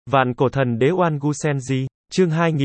Vạn cổ thần đế Oan Gu Senji, chương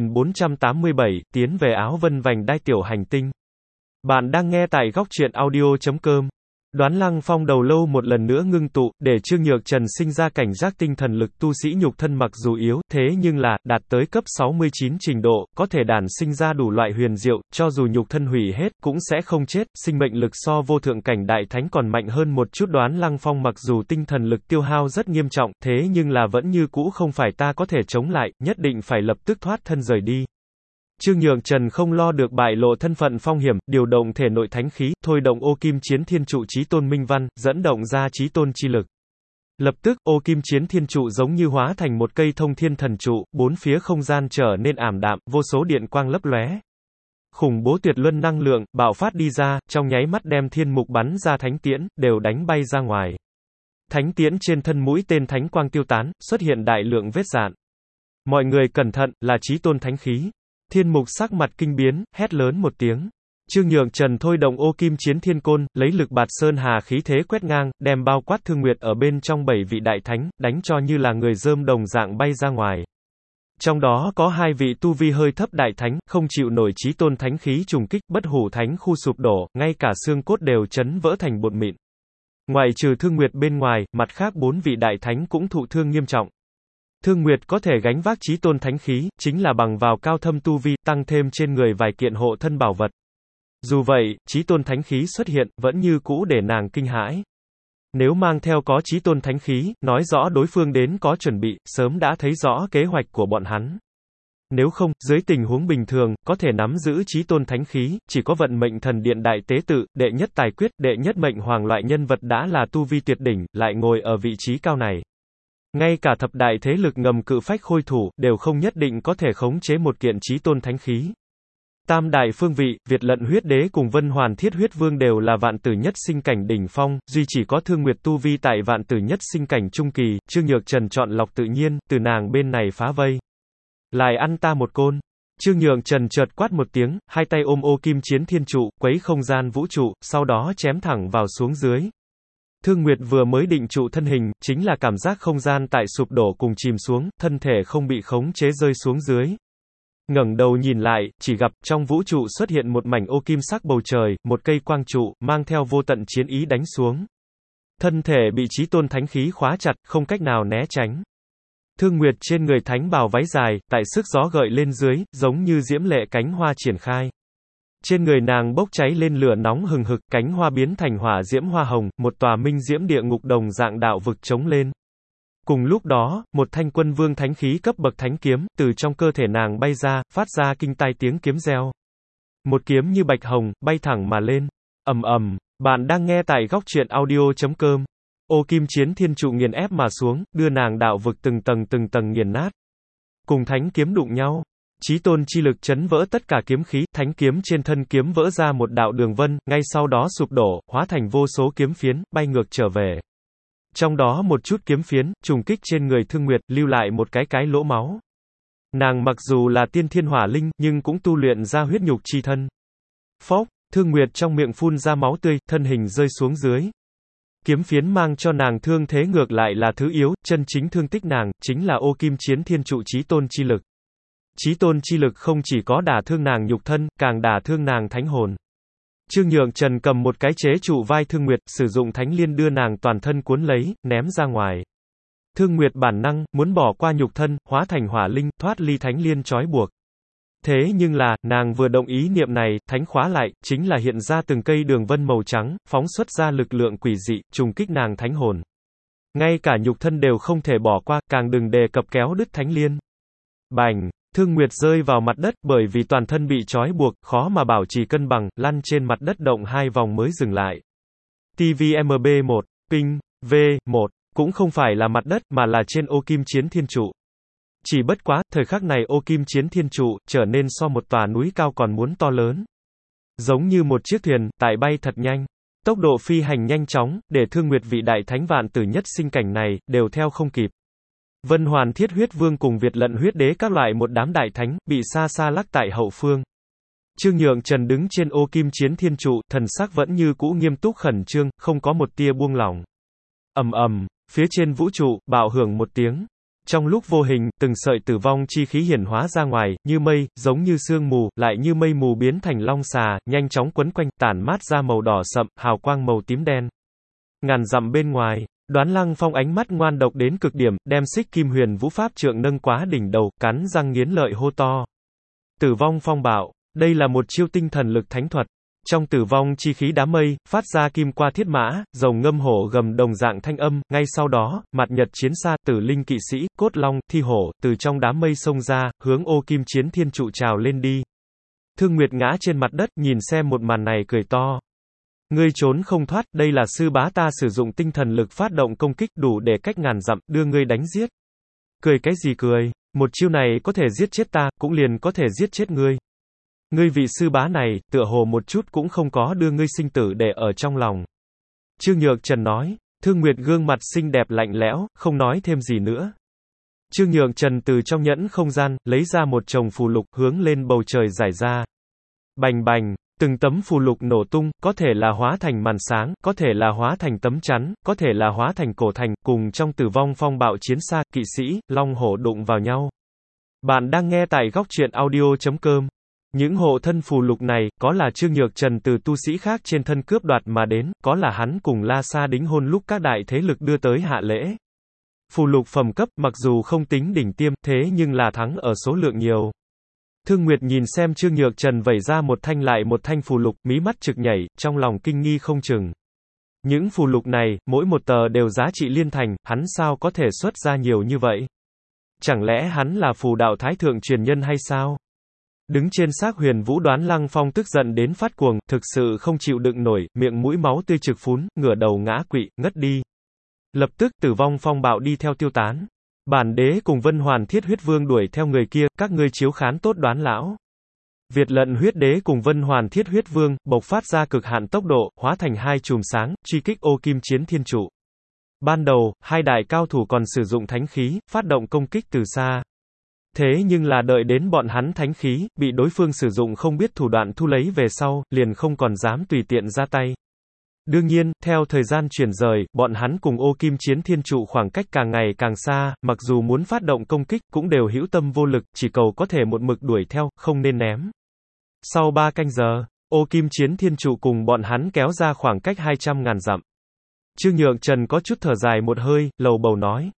2487, tiến về áo vân vành đai tiểu hành tinh. Bạn đang nghe tại góc truyện audio.com. Đoán Lăng Phong đầu lâu một lần nữa ngưng tụ, để Trương Nhược Trần sinh ra cảnh giác tinh thần lực tu sĩ nhục thân mặc dù yếu, thế nhưng là, đạt tới cấp 69 trình độ, có thể đản sinh ra đủ loại huyền diệu, cho dù nhục thân hủy hết, cũng sẽ không chết, sinh mệnh lực so vô thượng cảnh đại thánh còn mạnh hơn một chút. Đoán Lăng Phong mặc dù tinh thần lực tiêu hao rất nghiêm trọng, thế nhưng là vẫn như cũ không phải ta có thể chống lại, nhất định phải lập tức thoát thân rời đi. Trương Nhược Trần không lo được bại lộ thân phận phong hiểm, điều động thể nội thánh khí, thôi động ô kim chiến thiên trụ chí tôn minh văn, dẫn động ra chí tôn chi lực. Lập tức, ô kim chiến thiên trụ giống như hóa thành một cây thông thiên thần trụ, bốn phía không gian trở nên ảm đạm, vô số điện quang lấp lóe. Khủng bố tuyệt luân năng lượng, bạo phát đi ra, trong nháy mắt đem thiên mục bắn ra thánh tiễn, đều đánh bay ra ngoài. Thánh tiễn trên thân mũi tên thánh quang tiêu tán, xuất hiện đại lượng vết rạn. Mọi người cẩn thận, là chí tôn thánh khí. Thiên mục sắc mặt kinh biến, hét lớn một tiếng. Trương Nhược Trần thôi động ô kim chiến thiên côn, lấy lực bạt sơn hà khí thế quét ngang, đem bao quát Thương Nguyệt ở bên trong 7 vị đại thánh, đánh cho như là người dơm đồng dạng bay ra ngoài. Trong đó có 2 vị tu vi hơi thấp đại thánh, không chịu nổi chí tôn thánh khí trùng kích, bất hủ thánh khu sụp đổ, ngay cả xương cốt đều chấn vỡ thành bột mịn. Ngoài trừ Thương Nguyệt bên ngoài, mặt khác 4 vị đại thánh cũng thụ thương nghiêm trọng. Thương Nguyệt có thể gánh vác chí tôn thánh khí, chính là bằng vào cao thâm tu vi, tăng thêm trên người vài kiện hộ thân bảo vật. Dù vậy, chí tôn thánh khí xuất hiện, vẫn như cũ để nàng kinh hãi. Nếu mang theo có chí tôn thánh khí, nói rõ đối phương đến có chuẩn bị, sớm đã thấy rõ kế hoạch của bọn hắn. Nếu không, dưới tình huống bình thường, có thể nắm giữ chí tôn thánh khí, chỉ có vận mệnh thần điện đại tế tự, đệ nhất tài quyết, đệ nhất mệnh hoàng loại nhân vật đã là tu vi tuyệt đỉnh, lại ngồi ở vị trí cao này. Ngay cả thập đại thế lực ngầm cự phách khôi thủ, đều không nhất định có thể khống chế một kiện chí tôn thánh khí. Tam đại phương vị, Việt Lận huyết đế cùng Vân Hoàn Thiết huyết vương đều là vạn tử nhất sinh cảnh đỉnh phong, duy chỉ có Thương Nguyệt tu vi tại vạn tử nhất sinh cảnh trung kỳ, Trương Nhược Trần chọn lọc tự nhiên, từ nàng bên này phá vây. Lại ăn ta một côn. Trương Nhược Trần chợt quát một tiếng, hai tay ôm ô kim chiến thiên trụ, quấy không gian vũ trụ, sau đó chém thẳng vào xuống dưới. Thương Nguyệt vừa mới định trụ thân hình, chính là cảm giác không gian tại sụp đổ cùng chìm xuống, thân thể không bị khống chế rơi xuống dưới. Ngẩng đầu nhìn lại, chỉ gặp, trong vũ trụ xuất hiện một mảnh ô kim sắc bầu trời, một cây quang trụ, mang theo vô tận chiến ý đánh xuống. Thân thể bị chí tôn thánh khí khóa chặt, không cách nào né tránh. Thương Nguyệt trên người thánh bào váy dài, tại sức gió gợi lên dưới, giống như diễm lệ cánh hoa triển khai. Trên người nàng bốc cháy lên lửa nóng hừng hực, cánh hoa biến thành hỏa diễm hoa hồng, một tòa minh diễm địa ngục đồng dạng đạo vực trống lên. Cùng lúc đó, một thanh quân vương thánh khí cấp bậc thánh kiếm, từ trong cơ thể nàng bay ra, phát ra kinh tai tiếng kiếm reo. Một kiếm như bạch hồng, bay thẳng mà lên. Ầm ầm, bạn đang nghe tại góc truyện audio.com. Ô kim chiến thiên trụ nghiền ép mà xuống, đưa nàng đạo vực từng tầng nghiền nát. Cùng thánh kiếm đụng nhau. Chí tôn chi lực chấn vỡ tất cả kiếm khí, thánh kiếm trên thân kiếm vỡ ra một đạo đường vân, ngay sau đó sụp đổ, hóa thành vô số kiếm phiến, bay ngược trở về. Trong đó một chút kiếm phiến, trùng kích trên người Thương Nguyệt, lưu lại một cái lỗ máu. Nàng mặc dù là tiên thiên hỏa linh, nhưng cũng tu luyện ra huyết nhục chi thân. Phốc, Thương Nguyệt trong miệng phun ra máu tươi, thân hình rơi xuống dưới. Kiếm phiến mang cho nàng thương thế ngược lại là thứ yếu, chân chính thương tích nàng, chính là ô kim chiến thiên trụ chí tôn chi lực. Chí tôn chi lực không chỉ có đả thương nàng nhục thân, càng đả thương nàng thánh hồn. Trương Nhược Trần cầm một cái chế trụ vai Thương Nguyệt, sử dụng thánh liên đưa nàng toàn thân cuốn lấy, ném ra ngoài. Thương Nguyệt bản năng, muốn bỏ qua nhục thân, hóa thành hỏa linh, thoát ly thánh liên trói buộc. Thế nhưng là, nàng vừa động ý niệm này, thánh khóa lại, chính là hiện ra từng cây đường vân màu trắng, phóng xuất ra lực lượng quỷ dị, trùng kích nàng thánh hồn. Ngay cả nhục thân đều không thể bỏ qua, càng đừng đề cập kéo đứt thánh liên. Bành! Thương Nguyệt rơi vào mặt đất, bởi vì toàn thân bị trói buộc, khó mà bảo trì cân bằng, lăn trên mặt đất động 2 vòng mới dừng lại. TVMB1, ping, V1, cũng không phải là mặt đất, mà là trên ô kim chiến thiên trụ. Chỉ bất quá, thời khắc này ô kim chiến thiên trụ, trở nên so một tòa núi cao còn muốn to lớn. Giống như một chiếc thuyền, tại bay thật nhanh. Tốc độ phi hành nhanh chóng, để Thương Nguyệt vị đại thánh vạn tử nhất sinh cảnh này, đều theo không kịp. Vân Hoàn Thiết huyết vương cùng Việt Lận huyết đế các loại một đám đại thánh, bị xa xa lắc tại hậu phương. Trương Nhược Trần đứng trên ô kim chiến thiên trụ, thần sắc vẫn như cũ nghiêm túc khẩn trương, không có một tia buông lỏng. Ầm ầm, phía trên vũ trụ, bạo hưởng một tiếng. Trong lúc vô hình, từng sợi tử vong chi khí hiển hóa ra ngoài, như mây, giống như sương mù, lại như mây mù biến thành long xà, nhanh chóng quấn quanh, tản mát ra màu đỏ sậm, hào quang màu tím đen. Ngàn dặm bên ngoài, Đoán Lăng Phong ánh mắt ngoan độc đến cực điểm, đem xích kim huyền vũ pháp trượng nâng quá đỉnh đầu, cắn răng nghiến lợi hô to. Tử vong phong bạo, đây là một chiêu tinh thần lực thánh thuật. Trong tử vong chi khí đám mây, phát ra kim qua thiết mã, rồng ngâm hổ gầm đồng dạng thanh âm, ngay sau đó, mặt nhật chiến xa, tử linh kỵ sĩ, cốt long, thi hổ, từ trong đám mây xông ra, hướng ô kim chiến thiên trụ trào lên đi. Thương Nguyệt ngã trên mặt đất, nhìn xem một màn này cười to. Ngươi trốn không thoát, đây là sư bá ta sử dụng tinh thần lực phát động công kích đủ để cách ngàn dặm, đưa ngươi đánh giết. Cười cái gì cười, một chiêu này có thể giết chết ta, cũng liền có thể giết chết ngươi. Ngươi vị sư bá này, tựa hồ một chút cũng không có đưa ngươi sinh tử để ở trong lòng. Trương Nhược Trần nói, Thương Nguyệt gương mặt xinh đẹp lạnh lẽo, không nói thêm gì nữa. Trương Nhược Trần từ trong nhẫn không gian, lấy ra một chồng phù lục, hướng lên bầu trời giải ra. Bành bành, từng tấm phù lục nổ tung, có thể là hóa thành màn sáng, có thể là hóa thành tấm chắn, có thể là hóa thành cổ thành, cùng trong tử vong phong bạo chiến xa, kỵ sĩ, long hổ đụng vào nhau. Bạn đang nghe tại góc truyện audio.com. Những hộ thân phù lục này, có là Trương Nhược Trần từ tu sĩ khác trên thân cướp đoạt mà đến, có là hắn cùng La Sa đính hôn lúc các đại thế lực đưa tới hạ lễ. Phù lục phẩm cấp, mặc dù không tính đỉnh tiêm, thế nhưng là thắng ở số lượng nhiều. Thương Nguyệt nhìn xem Trương Nhược Trần vẩy ra một thanh lại một thanh phù lục, mí mắt trực nhảy, trong lòng kinh nghi không chừng. Những phù lục này, mỗi một tờ đều giá trị liên thành, hắn sao có thể xuất ra nhiều như vậy? Chẳng lẽ hắn là phù đạo thái thượng truyền nhân hay sao? Đứng trên xác huyền vũ Đoán Lăng Phong tức giận đến phát cuồng, thực sự không chịu đựng nổi, miệng mũi máu tươi trực phún, ngửa đầu ngã quỵ, ngất đi. Lập tức tử vong phong bạo đi theo tiêu tán. Bản đế cùng Vân Hoàn Thiết Huyết Vương đuổi theo người kia, các ngươi chiếu khán tốt Đoán lão. Việt Lận Huyết Đế cùng Vân Hoàn Thiết Huyết Vương, bộc phát ra cực hạn tốc độ, hóa thành hai chùm sáng, truy kích ô kim chiến thiên trụ. Ban đầu, hai đại cao thủ còn sử dụng thánh khí, phát động công kích từ xa. Thế nhưng là đợi đến bọn hắn thánh khí, bị đối phương sử dụng không biết thủ đoạn thu lấy về sau, liền không còn dám tùy tiện ra tay. Đương nhiên, theo thời gian chuyển rời, bọn hắn cùng ô kim chiến thiên trụ khoảng cách càng ngày càng xa, mặc dù muốn phát động công kích, cũng đều hữu tâm vô lực, chỉ cầu có thể một mực đuổi theo, không nên ném. Sau 3 canh giờ, ô kim chiến thiên trụ cùng bọn hắn kéo ra khoảng cách 200.000 dặm. Trương Nhược Trần có chút thở dài một hơi, lầu bầu nói.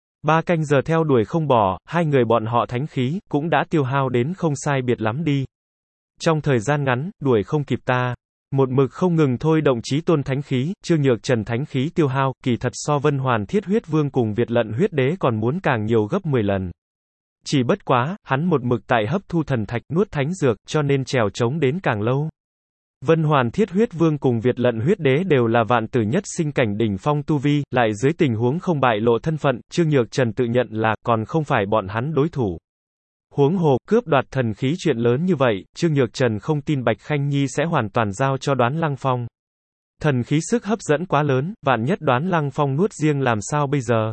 3 canh giờ theo đuổi không bỏ, hai người bọn họ thánh khí, cũng đã tiêu hao đến không sai biệt lắm đi. Trong thời gian ngắn, đuổi không kịp ta. Một mực không ngừng thôi động chí tôn thánh khí, Trương Nhược Trần thánh khí tiêu hao, kỳ thật so Vân Hoàn Thiết Huyết Vương cùng Việt Lận Huyết Đế còn muốn càng nhiều gấp 10 lần. Chỉ bất quá, hắn một mực tại hấp thu thần thạch nuốt thánh dược, cho nên trèo trống đến càng lâu. Vân Hoàn Thiết Huyết Vương cùng Việt Lận Huyết Đế đều là vạn tử nhất sinh cảnh đỉnh phong tu vi, lại dưới tình huống không bại lộ thân phận, Trương Nhược Trần tự nhận là, còn không phải bọn hắn đối thủ. Huống hồ, cướp đoạt thần khí chuyện lớn như vậy, Trương Nhược Trần không tin Bạch Khanh Nhi sẽ hoàn toàn giao cho Đoán Lăng Phong. Thần khí sức hấp dẫn quá lớn, vạn nhất Đoán Lăng Phong nuốt riêng làm sao bây giờ?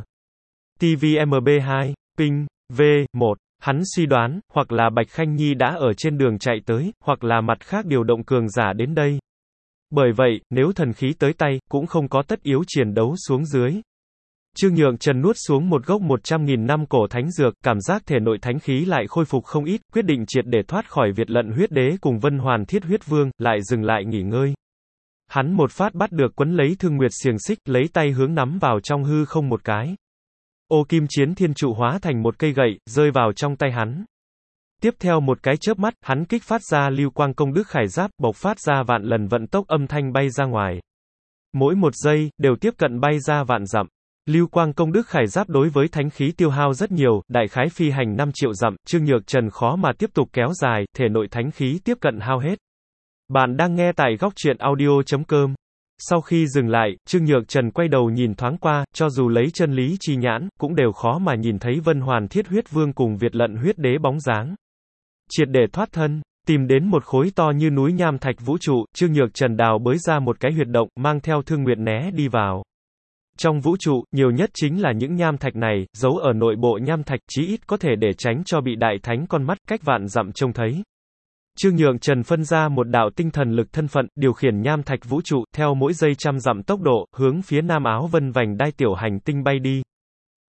TVMB2, Ping, V1, hắn suy đoán, hoặc là Bạch Khanh Nhi đã ở trên đường chạy tới, hoặc là mặt khác điều động cường giả đến đây. Bởi vậy, nếu thần khí tới tay, cũng không có tất yếu chiến đấu xuống dưới. Trương Nhược Trần nuốt xuống một gốc 100.000 năm cổ thánh dược, cảm giác thể nội thánh khí lại khôi phục không ít, quyết định triệt để thoát khỏi Việt Lận Huyết Đế cùng Vân Hoàn Thiết Huyết Vương, lại dừng lại nghỉ ngơi. Hắn một phát bắt được quấn lấy Thương Nguyệt xiềng xích, lấy tay hướng nắm vào trong hư không một cái. Ô kim chiến thiên trụ hóa thành một cây gậy, rơi vào trong tay hắn. Tiếp theo một cái chớp mắt, hắn kích phát ra lưu quang công đức khải giáp, bộc phát ra vạn lần vận tốc âm thanh bay ra ngoài. Mỗi một giây, đều tiếp cận bay ra vạn dặm. Lưu quang công đức khải giáp đối với thánh khí tiêu hao rất nhiều, đại khái phi hành 5 triệu dặm, Trương Nhược Trần khó mà tiếp tục kéo dài, thể nội thánh khí tiếp cận hao hết. Bạn đang nghe tại góc truyện audio.com. Sau khi dừng lại, Trương Nhược Trần quay đầu nhìn thoáng qua, cho dù lấy chân lý chi nhãn, cũng đều khó mà nhìn thấy Vân Hoàn Thiết Huyết Vương cùng Việt Lận Huyết Đế bóng dáng. Triệt để thoát thân, tìm đến một khối to như núi nham thạch vũ trụ, Trương Nhược Trần đào bới ra một cái huyệt động, mang theo Thương Nguyệt né đi vào. Trong vũ trụ, nhiều nhất chính là những nham thạch này, giấu ở nội bộ nham thạch chí ít có thể để tránh cho bị đại thánh con mắt cách vạn dặm trông thấy. Trương Nhược Trần phân ra một đạo tinh thần lực thân phận, điều khiển nham thạch vũ trụ, theo mỗi giây trăm dặm tốc độ, hướng phía Nam Áo Vân vành đai tiểu hành tinh bay đi.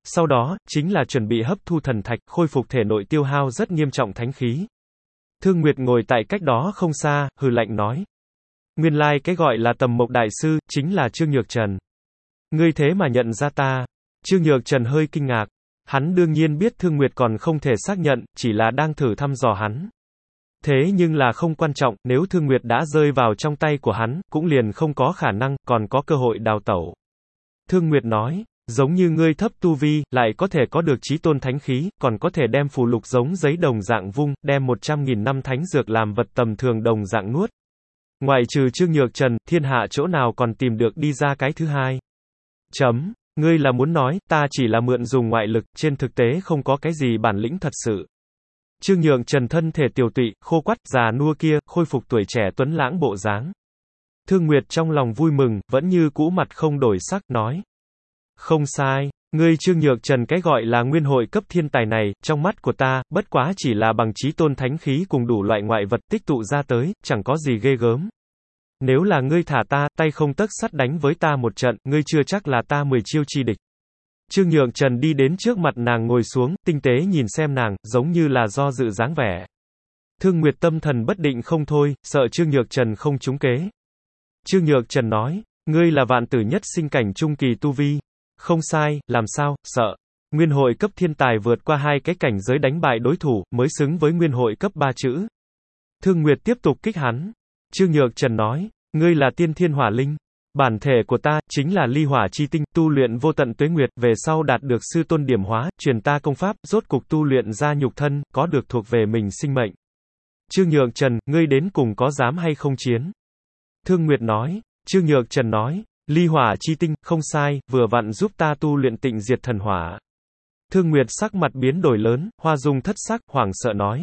sau đó, chính là chuẩn bị hấp thu thần thạch, khôi phục thể nội tiêu hao rất nghiêm trọng thánh khí. Thương Nguyệt ngồi tại cách đó không xa, hừ lạnh nói. Nguyên lai cái gọi là Tầm Mộc Đại Sư, chính là Trương Nhược Trần. Ngươi thế mà nhận ra ta. Trương Nhược Trần hơi kinh ngạc. Hắn đương nhiên biết Thương Nguyệt còn không thể xác nhận, chỉ là đang thử thăm dò hắn. Thế nhưng là không quan trọng, nếu Thương Nguyệt đã rơi vào trong tay của hắn, cũng liền không có khả năng, còn có cơ hội đào tẩu. Thương Nguyệt nói, giống như ngươi thấp tu vi, lại có thể có được chí tôn thánh khí, còn có thể đem phù lục giống giấy đồng dạng vung, đem 100.000 năm thánh dược làm vật tầm thường đồng dạng nuốt. Ngoại trừ Trương Nhược Trần, thiên hạ chỗ nào còn tìm được đi ra cái thứ hai. Ngươi là muốn nói, ta chỉ là mượn dùng ngoại lực, trên thực tế không có cái gì bản lĩnh thật sự. Trương Nhược Trần thân thể tiều tụy, khô quắt, già nua kia, khôi phục tuổi trẻ tuấn lãng bộ dáng. Thương Nguyệt trong lòng vui mừng, vẫn như cũ mặt không đổi sắc, nói. Không sai, ngươi Trương Nhược Trần cái gọi là nguyên hội cấp thiên tài này, trong mắt của ta, bất quá chỉ là bằng chí tôn thánh khí cùng đủ loại ngoại vật tích tụ ra tới, chẳng có gì ghê gớm. Nếu là ngươi thả ta, tay không tấc sắt đánh với ta một trận, ngươi chưa chắc là ta 10 chiêu chi địch. Trương Nhược Trần đi đến trước mặt nàng ngồi xuống, tinh tế nhìn xem nàng, giống như là do dự dáng vẻ. Thương Nguyệt tâm thần bất định không thôi, sợ Trương Nhược Trần không trúng kế. Trương Nhược Trần nói, ngươi là vạn tử nhất sinh cảnh trung kỳ tu vi. Không sai, làm sao, sợ. Nguyên hội cấp thiên tài vượt qua 2 cái cảnh giới đánh bại đối thủ, mới xứng với nguyên hội cấp 3 chữ. Thương Nguyệt tiếp tục kích hắn. Trương Nhược Trần nói, ngươi là tiên thiên hỏa linh. Bản thể của ta, chính là ly hỏa chi tinh, tu luyện vô tận tuế nguyệt, về sau đạt được sư tôn điểm hóa, truyền ta công pháp, rốt cục tu luyện ra nhục thân, có được thuộc về mình sinh mệnh. Trương Nhược Trần, ngươi đến cùng có dám hay không chiến? Thương Nguyệt nói, Trương Nhược Trần nói, ly hỏa chi tinh, không sai, vừa vặn giúp ta tu luyện tịnh diệt thần hỏa. Thương Nguyệt sắc mặt biến đổi lớn, hoa dung thất sắc, hoảng sợ nói.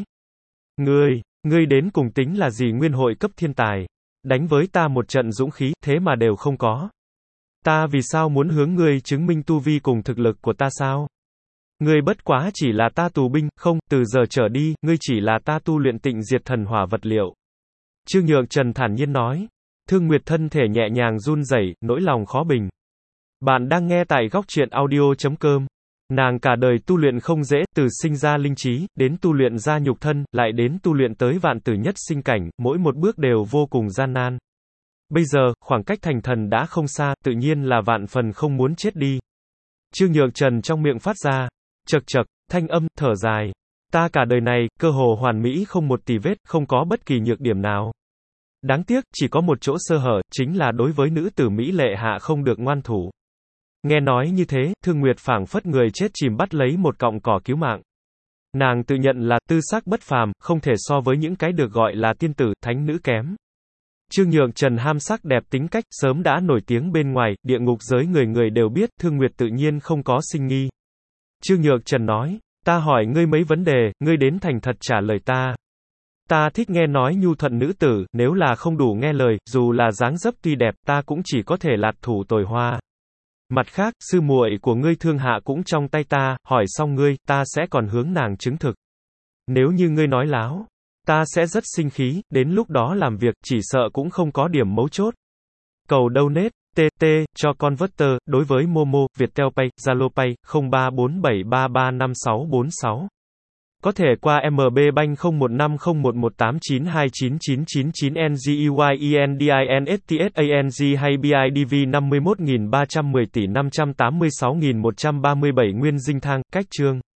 Ngươi đến cùng tính là gì nguyên hội cấp thiên tài? Đánh với ta một trận dũng khí, thế mà đều không có. Ta vì sao muốn hướng ngươi chứng minh tu vi cùng thực lực của ta sao? Ngươi bất quá chỉ là ta tù binh, không, từ giờ trở đi, ngươi chỉ là ta tu luyện tịnh diệt thần hỏa vật liệu. Trương Nhược Trần thản nhiên nói. Thương Nguyệt thân thể nhẹ nhàng run rẩy, nỗi lòng khó bình. Bạn đang nghe tại góc truyện audio.com. Nàng cả đời tu luyện không dễ, từ sinh ra linh trí, đến tu luyện ra nhục thân, lại đến tu luyện tới vạn tử nhất sinh cảnh, mỗi một bước đều vô cùng gian nan. Bây giờ, khoảng cách thành thần đã không xa, tự nhiên là vạn phần không muốn chết đi. Trương Nhược Trần trong miệng phát ra, chậc chậc, thanh âm, thở dài. Ta cả đời này, cơ hồ hoàn mỹ không một tì vết, không có bất kỳ nhược điểm nào. Đáng tiếc, chỉ có một chỗ sơ hở, chính là đối với nữ tử mỹ lệ hạ không được ngoan thủ. Nghe nói như thế, Thương Nguyệt phảng phất người chết chìm bắt lấy một cọng cỏ cứu mạng. Nàng tự nhận là tư sắc bất phàm, không thể so với những cái được gọi là tiên tử, thánh nữ kém. Trương Nhược Trần ham sắc đẹp tính cách, sớm đã nổi tiếng bên ngoài, địa ngục giới người người đều biết, Thương Nguyệt tự nhiên không có sinh nghi. Trương Nhược Trần nói, ta hỏi ngươi mấy vấn đề, ngươi đến thành thật trả lời ta. Ta thích nghe nói nhu thuận nữ tử, nếu là không đủ nghe lời, dù là dáng dấp tuy đẹp, ta cũng chỉ có thể lạt thủ tồi hoa. Mặt khác, sư muội của ngươi Thương Hạ cũng trong tay ta, hỏi xong ngươi, ta sẽ còn hướng nàng chứng thực. Nếu như ngươi nói láo, ta sẽ rất sinh khí, đến lúc đó làm việc, chỉ sợ cũng không có điểm mấu chốt. Cầu donate, TT, cho converter, đối với Momo, Viettel Pay, Zalo Pay, 0347335646. Có thể qua MB Bank 015011899999NGEYENDINSTSANG hay BIDV 51310 tỷ 586137 Nguyên Dinh Thang, cách chương.